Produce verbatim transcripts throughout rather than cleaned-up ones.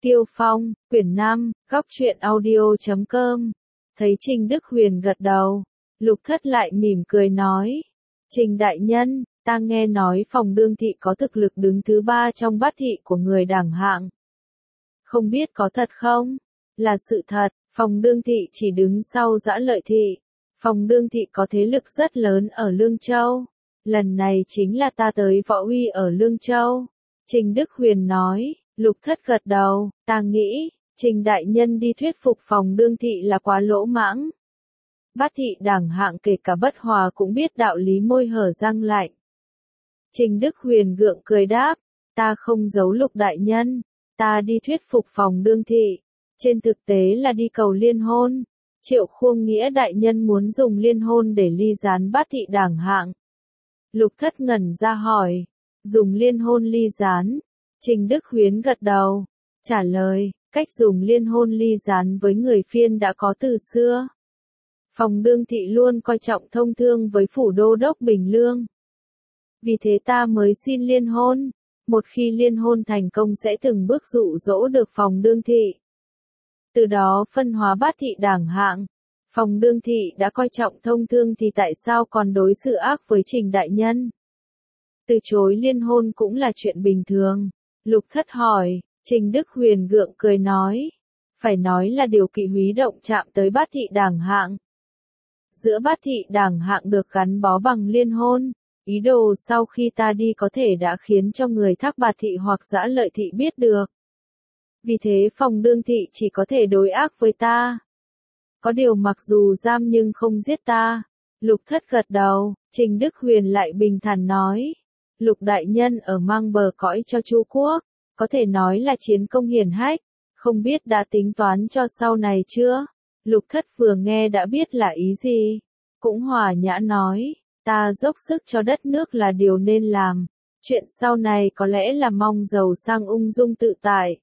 Tiêu Phong, quyển năm, góc truyện audio chấm com. Thấy Trình Đức Huyền gật đầu, Lục Thất lại mỉm cười nói. Trình đại nhân, ta nghe nói Phòng Đương Thị có thực lực đứng thứ ba trong bát thị của người đẳng hạng. Không biết có thật không? Là sự thật, Phòng Đương Thị chỉ đứng sau Dã Lợi Thị. Phòng Đương Thị có thế lực rất lớn ở Lương Châu. Lần này chính là ta tới Võ Uy ở Lương Châu. Trình Đức Huyền nói. Lục Thất gật đầu, ta nghĩ, Trình đại nhân đi thuyết phục Phòng Đương Thị là quá lỗ mãng. Bát thị đẳng hạng kể cả Bất Hòa cũng biết đạo lý, môi hở răng lạnh. Trình Đức Huyền gượng cười đáp, ta không giấu Lục đại nhân, ta đi thuyết phục Phòng Đương Thị, trên thực tế là đi cầu liên hôn. Triệu Khuông Nghĩa đại nhân muốn dùng liên hôn để ly gián bát thị đẳng hạng. Lục Thất ngẩn ra hỏi, dùng liên hôn ly gián? Trình Đức Huyền gật đầu, trả lời, cách dùng liên hôn ly gián với người phiên đã có từ xưa. Phòng Đương Thị luôn coi trọng thông thương với phủ đô đốc Bình Lương. Vì thế ta mới xin liên hôn, một khi liên hôn thành công sẽ từng bước dụ dỗ được Phòng Đương Thị. Từ đó phân hóa bát thị đẳng hạng. Phòng Đương Thị đã coi trọng thông thương thì tại sao còn đối xử ác với Trình đại nhân? Từ chối liên hôn cũng là chuyện bình thường. Lục Thất hỏi, Trình Đức Huyền gượng cười nói, phải nói là điều kỵ húy động chạm tới bát thị đẳng hạng. Giữa bát thị đẳng hạng được gắn bó bằng liên hôn, ý đồ sau khi ta đi có thể đã khiến cho người Thác Bạt Thị hoặc Dã Lợi Thị biết được. Vì thế Phòng Đương Thị chỉ có thể đối ác với ta. Có điều mặc dù giam nhưng không giết ta. Lục Thất gật đầu, Trình Đức Huyền lại bình thản nói. Lục đại nhân ở mang bờ cõi cho Chu quốc, có thể nói là chiến công hiển hách, không biết đã tính toán cho sau này chưa? Lục Thất vừa nghe đã biết là ý gì, cũng hòa nhã nói, ta dốc sức cho đất nước là điều nên làm, chuyện sau này có lẽ là mong giàu sang ung dung tự tại.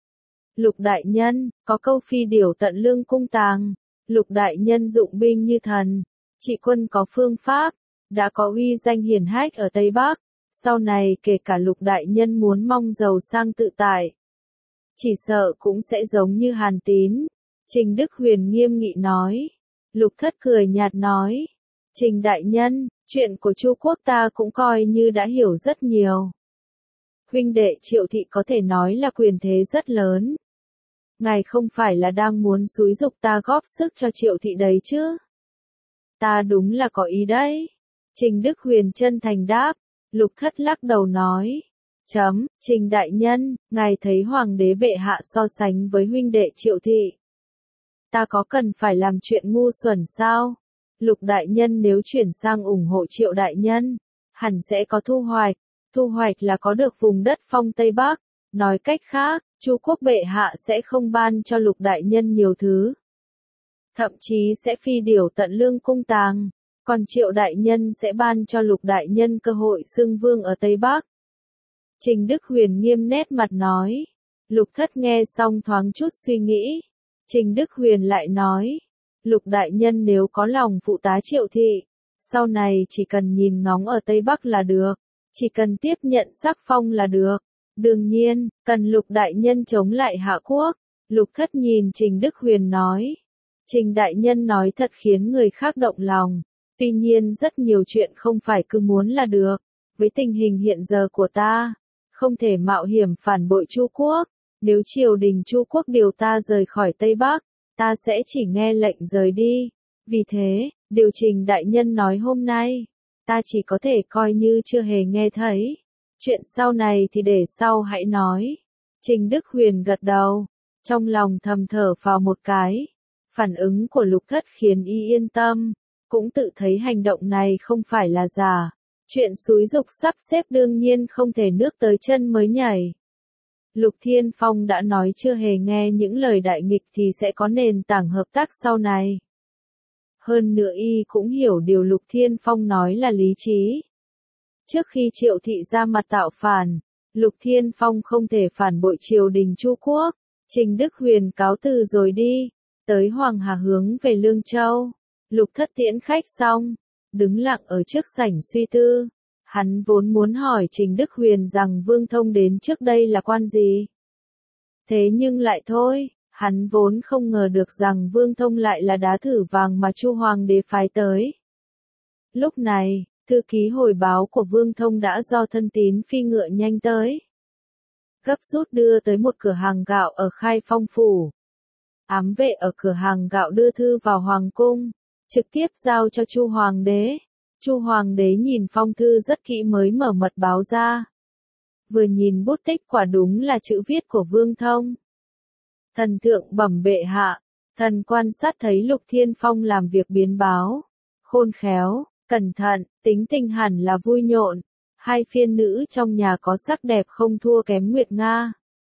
Lục đại nhân, có câu phi điểu tận lương cung tàng, Lục đại nhân dụng binh như thần, trị quân có phương pháp, đã có uy danh hiển hách ở Tây Bắc. Sau này kể cả Lục đại nhân muốn mong giàu sang tự tại, chỉ sợ cũng sẽ giống như Hàn Tín. Trình Đức Huyền nghiêm nghị nói. Lục Thất cười nhạt nói. Trình đại nhân, chuyện của Chu quốc ta cũng coi như đã hiểu rất nhiều. Huynh đệ Triệu Thị có thể nói là quyền thế rất lớn. Ngài không phải là đang muốn xúi giục ta góp sức cho Triệu Thị đấy chứ? Ta đúng là có ý đấy. Trình Đức Huyền chân thành đáp. Lục Thất lắc đầu nói. Chấm, Trình đại nhân, ngài thấy Hoàng đế bệ hạ so sánh với huynh đệ Triệu Thị. Ta có cần phải làm chuyện ngu xuẩn sao? Lục đại nhân nếu chuyển sang ủng hộ Triệu đại nhân, hẳn sẽ có thu hoạch. Thu hoạch là có được vùng đất phong Tây Bắc. Nói cách khác, Chu quốc bệ hạ sẽ không ban cho Lục đại nhân nhiều thứ. Thậm chí sẽ phi điểu tận lương cung tàng. Còn Triệu đại nhân sẽ ban cho Lục đại nhân cơ hội xưng vương ở Tây Bắc. Trình Đức Huyền nghiêm nét mặt nói. Lục Thất nghe xong thoáng chút suy nghĩ. Trình Đức Huyền lại nói. Lục đại nhân nếu có lòng phụ tá Triệu Thị, sau này chỉ cần nhìn ngóng ở Tây Bắc là được. Chỉ cần tiếp nhận sắc phong là được. Đương nhiên, cần Lục đại nhân chống lại Hạ quốc. Lục Thất nhìn Trình Đức Huyền nói. Trình đại nhân nói thật khiến người khác động lòng. Tuy nhiên rất nhiều chuyện không phải cứ muốn là được. Với tình hình hiện giờ của ta, không thể mạo hiểm phản bội Chu quốc. Nếu triều đình Chu quốc điều ta rời khỏi Tây Bắc, ta sẽ chỉ nghe lệnh rời đi. Vì thế, điều Trình đại nhân nói hôm nay, ta chỉ có thể coi như chưa hề nghe thấy. Chuyện sau này thì để sau hãy nói. Trình Đức Huyền gật đầu, trong lòng thầm thở phào một cái. Phản ứng của Lục Thất khiến y yên tâm. Cũng tự thấy hành động này không phải là giả. Chuyện xúi giục sắp xếp đương nhiên không thể nước tới chân mới nhảy. Lục Thiên Phong đã nói chưa hề nghe những lời đại nghịch thì sẽ có nền tảng hợp tác sau này. Hơn nữa y cũng hiểu điều Lục Thiên Phong nói là lý trí. Trước khi Triệu Thị ra mặt tạo phản, Lục Thiên Phong không thể phản bội triều đình Chu quốc. Trình Đức Huyền cáo từ rồi đi, tới Hoàng Hà hướng về Lương Châu. Lục Thất tiễn khách xong, đứng lặng ở trước sảnh suy tư. Hắn vốn muốn hỏi Trình Đức Huyền rằng Vương Thông đến trước đây là quan gì. Thế nhưng lại thôi, hắn vốn không ngờ được rằng Vương Thông lại là đá thử vàng mà Chu Hoàng đế phái tới. Lúc này, thư ký hồi báo của Vương Thông đã do thân tín phi ngựa nhanh tới. Gấp rút đưa tới một cửa hàng gạo ở Khai Phong phủ. Ám vệ ở cửa hàng gạo đưa thư vào hoàng cung, trực tiếp giao cho Chu Hoàng đế. Chu Hoàng đế nhìn phong thư rất kỹ mới mở mật báo ra. Vừa nhìn bút tích quả đúng là chữ viết của Vương Thông. Thần thượng bẩm bệ hạ, thần quan sát thấy Lục Thiên Phong làm việc biến báo, khôn khéo, cẩn thận, tính tình hẳn là vui nhộn. Hai phiên nữ trong nhà có sắc đẹp không thua kém Nguyệt Nga.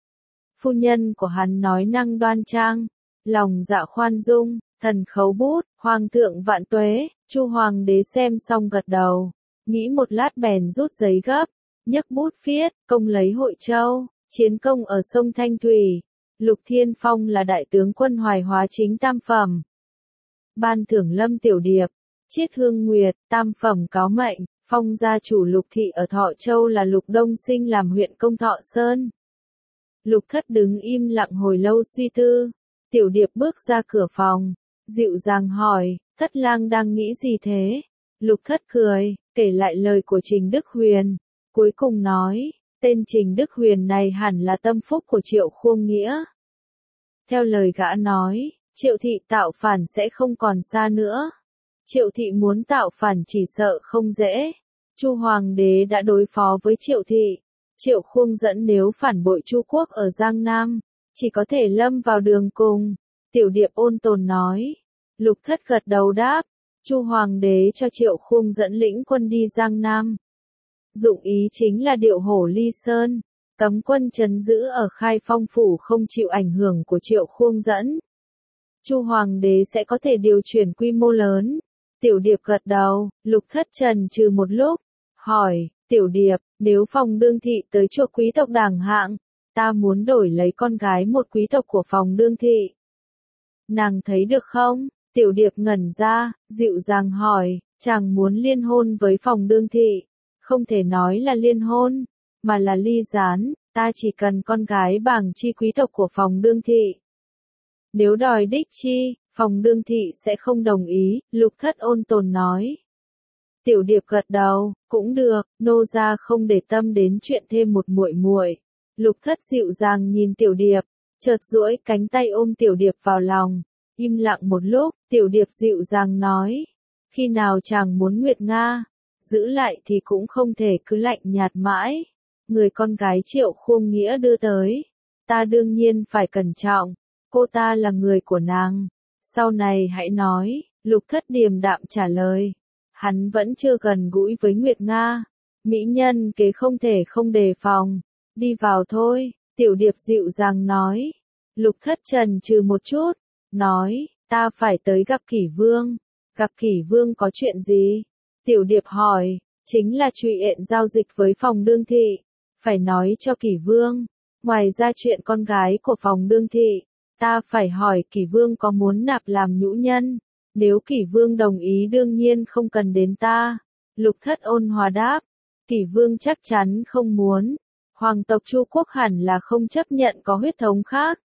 Phu nhân của hắn nói năng đoan trang, lòng dạ khoan dung, thần khấu bút, hoàng thượng vạn tuế. Chu Hoàng đế xem xong gật đầu, nghĩ một lát bèn rút giấy gấp, nhấc bút viết, công lấy Hội Châu, chiến công ở sông Thanh Thủy. Lục Thiên Phong là đại tướng quân Hoài Hóa chính tam phẩm. Ban thưởng Lâm Tiểu Điệp, Chiết Hương Nguyệt, tam phẩm cáo mệnh, phong gia chủ Lục thị ở Thọ Châu là Lục Đông Sinh làm huyện công Thọ Sơn. Lục Thất đứng im lặng hồi lâu suy tư. Tiểu Điệp bước ra cửa phòng, dịu dàng hỏi, Thất lang đang nghĩ gì thế? Lục Thất cười, kể lại lời của Trình Đức Huyền, cuối cùng nói, tên Trình Đức Huyền này hẳn là tâm phúc của Triệu Khuông Nghĩa. Theo lời gã nói, Triệu thị tạo phản sẽ không còn xa nữa. Triệu thị muốn tạo phản chỉ sợ không dễ. Chu Hoàng đế đã đối phó với Triệu thị. Triệu Khuông dẫn nếu phản bội Chu quốc ở Giang Nam, chỉ có thể lâm vào đường cùng. Tiểu Điệp ôn tồn nói. Lục Thất gật đầu đáp. Chu Hoàng đế cho Triệu Khuông dẫn lĩnh quân đi Giang Nam. Dụng ý chính là điệu hổ ly sơn, cấm quân trấn giữ ở Khai Phong phủ không chịu ảnh hưởng của Triệu Khuông dẫn. Chu Hoàng đế sẽ có thể điều chuyển quy mô lớn. Tiểu Điệp gật đầu. Lục Thất trần trừ một lúc, hỏi, Tiểu Điệp, nếu Phòng Đương thị tới chuộc quý tộc đẳng hạng, ta muốn đổi lấy con gái một quý tộc của Phòng Đương thị. Nàng thấy được không? Tiểu Điệp ngẩn ra, dịu dàng hỏi, chàng muốn liên hôn với Phòng Đương thị. Không thể nói là liên hôn, mà là ly gián, ta chỉ cần con gái bảng chi quý tộc của Phòng Đương thị. Nếu đòi đích chi, Phòng Đương thị sẽ không đồng ý, Lục Thất ôn tồn nói. Tiểu Điệp gật đầu, cũng được, nô gia không để tâm đến chuyện thêm một muội muội. Lục Thất dịu dàng nhìn Tiểu Điệp, chợt duỗi cánh tay ôm Tiểu Điệp vào lòng, im lặng một lúc, Tiểu Điệp dịu dàng nói, khi nào chàng muốn Nguyệt Nga, giữ lại thì cũng không thể cứ lạnh nhạt mãi. Người con gái Triệu Khuông Nghĩa đưa tới, ta đương nhiên phải cẩn trọng, cô ta là người của nàng. Sau này hãy nói, Lục Thất điềm đạm trả lời. Hắn vẫn chưa gần gũi với Nguyệt Nga. Mỹ nhân kế không thể không đề phòng. Đi vào thôi, Tiểu Điệp dịu dàng nói. Lục Thất trần trừ một chút, nói, ta phải tới gặp Kỷ Vương. Gặp Kỷ Vương có chuyện gì? Tiểu Điệp hỏi, chính là truy ện giao dịch với Phòng Đương thị. Phải nói cho Kỷ Vương. Ngoài ra chuyện con gái của Phòng Đương thị, ta phải hỏi Kỷ Vương có muốn nạp làm nhũ nhân. Nếu Kỷ Vương đồng ý đương nhiên không cần đến ta. Lục Thất ôn hòa đáp. Kỷ Vương chắc chắn không muốn. Hoàng tộc Chu quốc hẳn là không chấp nhận có huyết thống khác.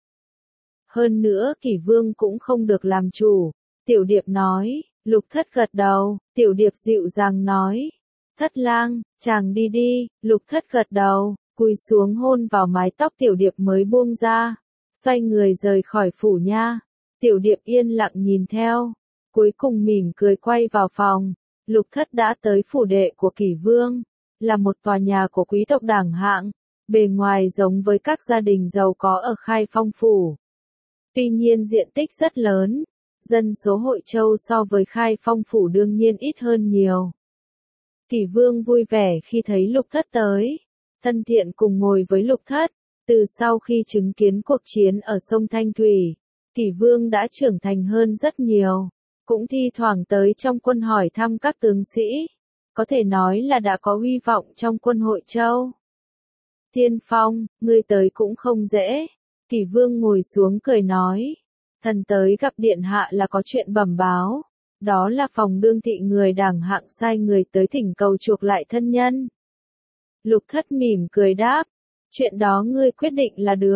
Hơn nữa Kỷ Vương cũng không được làm chủ. Tiểu Điệp nói. Lục Thất gật đầu. Tiểu Điệp dịu dàng nói. Thất lang, chàng đi đi. Lục Thất gật đầu, cúi xuống hôn vào mái tóc Tiểu Điệp mới buông ra. Xoay người rời khỏi phủ nha. Tiểu Điệp yên lặng nhìn theo. Cuối cùng mỉm cười quay vào phòng. Lục Thất đã tới phủ đệ của Kỷ Vương. Là một tòa nhà của quý tộc đẳng hạng. Bề ngoài giống với các gia đình giàu có ở Khai Phong phủ. Tuy nhiên diện tích rất lớn. Dân số Hội Châu so với Khai Phong phủ đương nhiên ít hơn nhiều. Kỷ Vương vui vẻ khi thấy Lục Thất tới. Thân thiện cùng ngồi với Lục Thất. Từ sau khi chứng kiến cuộc chiến ở sông Thanh Thủy, Kỷ Vương đã trưởng thành hơn rất nhiều. Cũng thi thoảng tới trong quân hỏi thăm các tướng sĩ. Có thể nói là đã có uy vọng trong quân Hội Châu. Tiên Phong, ngươi tới cũng không dễ. Kỷ Vương ngồi xuống cười nói. Thần tới gặp điện hạ là có chuyện bẩm báo. Đó là Phòng Đương thị người đảng hạng sai người tới thỉnh cầu chuộc lại thân nhân. Lục Thất mỉm cười đáp. Chuyện đó ngươi quyết định là được.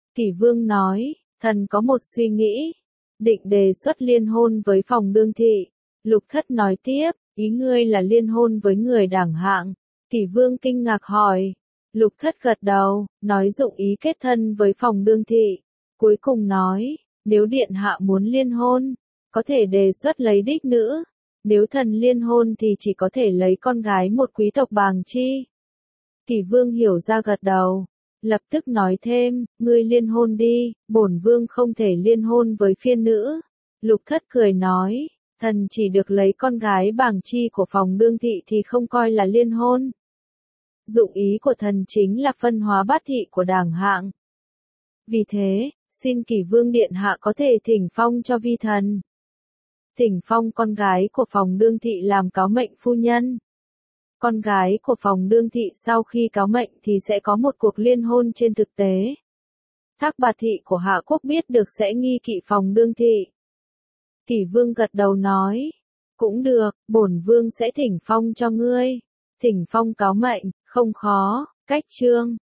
Kỷ Vương nói, thần có một suy nghĩ, định đề xuất liên hôn với phòng đương thị. Lục Thất nói tiếp, ý ngươi là liên hôn với người đẳng hạng. Kỷ Vương kinh ngạc hỏi. Lục Thất gật đầu, nói dụng ý kết thân với phòng đương thị. Cuối cùng nói, nếu điện hạ muốn liên hôn, có thể đề xuất lấy đích nữ. Nếu thần liên hôn thì chỉ có thể lấy con gái một quý tộc bàng chi. Kỷ Vương hiểu ra gật đầu, lập tức nói thêm, ngươi liên hôn đi, bổn vương không thể liên hôn với phiên nữ. Lục Thất cười nói, thần chỉ được lấy con gái bàng chi của phòng đương thị thì không coi là liên hôn. Dụng ý của thần chính là phân hóa bát thị của đảng hạng. Vì thế, xin Kỷ Vương điện hạ có thể thỉnh phong cho vi thần. Thỉnh phong con gái của phòng đương thị làm cáo mệnh phu nhân. Con gái của phòng đương thị sau khi cáo mệnh thì sẽ có một cuộc liên hôn trên thực tế. Thác Bạt thị của Hạ Quốc biết được sẽ nghi kỵ phòng đương thị. Kỷ Vương gật đầu nói, cũng được, bổn vương sẽ thỉnh phong cho ngươi. Thỉnh phong cáo mệnh, không khó, cách chương.